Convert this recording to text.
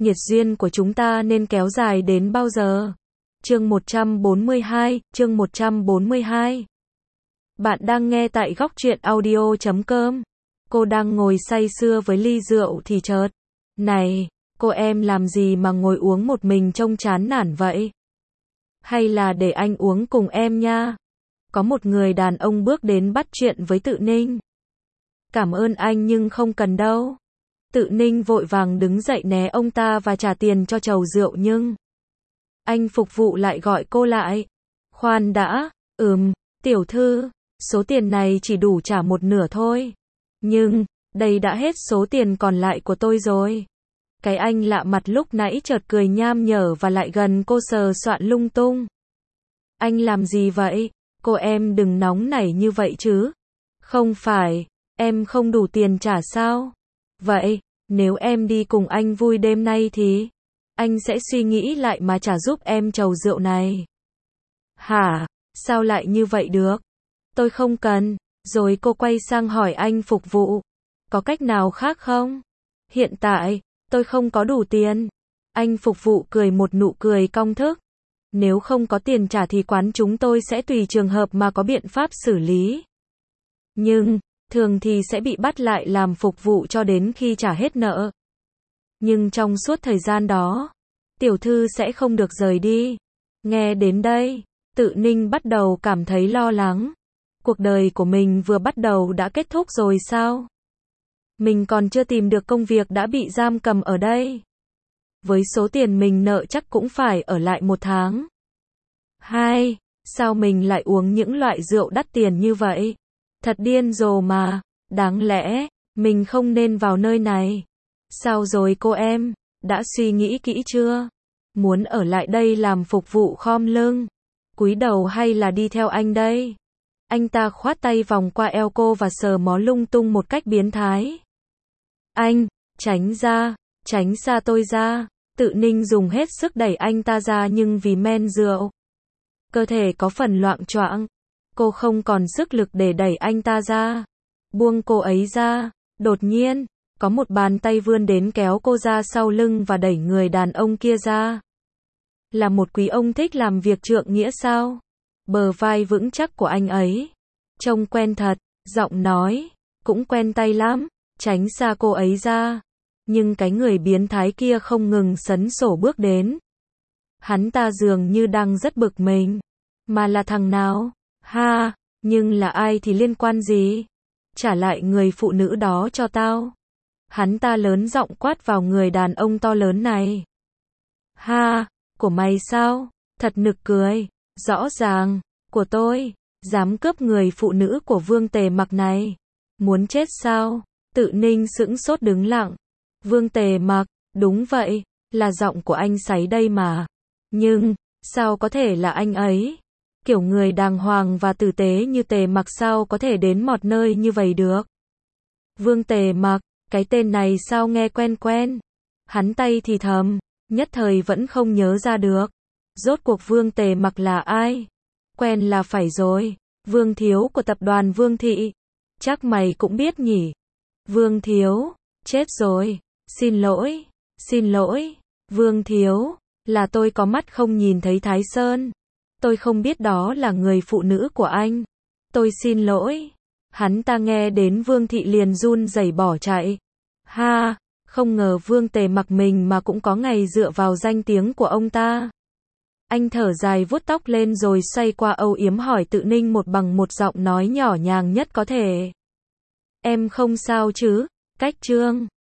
Nhiệt duyên của chúng ta nên kéo dài đến bao giờ? Chương 142. Bạn đang nghe tại góc truyện audio.com. Cô đang ngồi say sưa với ly rượu thì chợt. Này, cô em làm gì mà ngồi uống một mình trông chán nản vậy? Hay là để anh uống cùng em nha? Có một người đàn ông bước đến bắt chuyện với Tự Ninh. Cảm ơn anh nhưng không cần đâu. Tự Ninh vội vàng đứng dậy né ông ta và trả tiền cho chầu rượu nhưng anh phục vụ lại gọi cô lại. Khoan đã, tiểu thư, số tiền này chỉ đủ trả một nửa thôi. Nhưng, đây đã hết số tiền còn lại của tôi rồi. Cái anh lạ mặt lúc nãy chợt cười nham nhở và lại gần cô sờ soạn lung tung. Anh làm gì vậy? Cô em đừng nóng nảy như vậy chứ. Không phải, em không đủ tiền trả sao? Vậy, nếu em đi cùng anh vui đêm nay thì anh sẽ suy nghĩ lại mà trả giúp em chầu rượu này. Hả? Sao lại như vậy được? Tôi không cần. Rồi cô quay sang hỏi anh phục vụ. Có cách nào khác không? Hiện tại, tôi không có đủ tiền. Anh phục vụ cười một nụ cười cong thức. Nếu không có tiền trả thì quán chúng tôi sẽ tùy trường hợp mà có biện pháp xử lý. Nhưng, thường thì sẽ bị bắt lại làm phục vụ cho đến khi trả hết nợ. Nhưng trong suốt thời gian đó, tiểu thư sẽ không được rời đi. Nghe đến đây, Tự Ninh bắt đầu cảm thấy lo lắng. Cuộc đời của mình vừa bắt đầu đã kết thúc rồi sao? Mình còn chưa tìm được công việc đã bị giam cầm ở đây. Với số tiền mình nợ chắc cũng phải ở lại 1 tháng. Sao mình lại uống những loại rượu đắt tiền như vậy? Thật điên rồ mà, đáng lẽ, mình không nên vào nơi này. Sao rồi cô em, đã suy nghĩ kỹ chưa? Muốn ở lại đây làm phục vụ khom lưng, cúi đầu hay là đi theo anh đây? Anh ta khoát tay vòng qua eo cô và sờ mó lung tung một cách biến thái. Anh, tránh xa tôi ra. Tự Ninh dùng hết sức đẩy anh ta ra nhưng vì men rượu, cơ thể có phần loạng choạng. Cô không còn sức lực để đẩy anh ta ra. Buông cô ấy ra. Đột nhiên, có một bàn tay vươn đến kéo cô ra sau lưng và đẩy người đàn ông kia ra. Là một quý ông thích làm việc trượng nghĩa sao? Bờ vai vững chắc của anh ấy trông quen thật, giọng nói cũng quen tay lắm. Tránh xa cô ấy ra. Nhưng cái người biến thái kia không ngừng sấn sổ bước đến. Hắn ta dường như đang rất bực mình. Mà là thằng nào? Nhưng là ai thì liên quan gì? Trả lại người phụ nữ đó cho tao. Hắn ta lớn giọng quát vào người đàn ông to lớn này. Của mày sao? Thật nực cười. Rõ ràng, của tôi. Dám cướp người phụ nữ của Vương Tề Mặc này. Muốn chết sao? Tự Ninh sững sốt đứng lặng. Vương Tề Mặc, đúng vậy, là giọng của anh Sáy đây mà. Nhưng, sao có thể là anh ấy? Kiểu người đàng hoàng và tử tế như Tề Mặc sao có thể đến một nơi như vậy được? Vương Tề Mặc, cái tên này sao nghe quen quen? Hắn tay thì thầm, nhất thời vẫn không nhớ ra được. Rốt cuộc Vương Tề Mặc là ai? Quen là phải rồi, Vương Thiếu của tập đoàn Vương Thị. Chắc mày cũng biết nhỉ? Vương Thiếu, chết rồi. Xin lỗi, Vương Thiếu, là tôi có mắt không nhìn thấy Thái Sơn. Tôi không biết đó là người phụ nữ của anh. Tôi xin lỗi. Hắn ta nghe đến Vương Thị liền run rẩy bỏ chạy. Không ngờ Vương Tề Mặc mình mà cũng có ngày dựa vào danh tiếng của ông ta. Anh thở dài vuốt tóc lên rồi xoay qua âu yếm hỏi Tự Ninh bằng một giọng nói nhỏ nhàng nhất có thể. Em không sao chứ? Cách Trương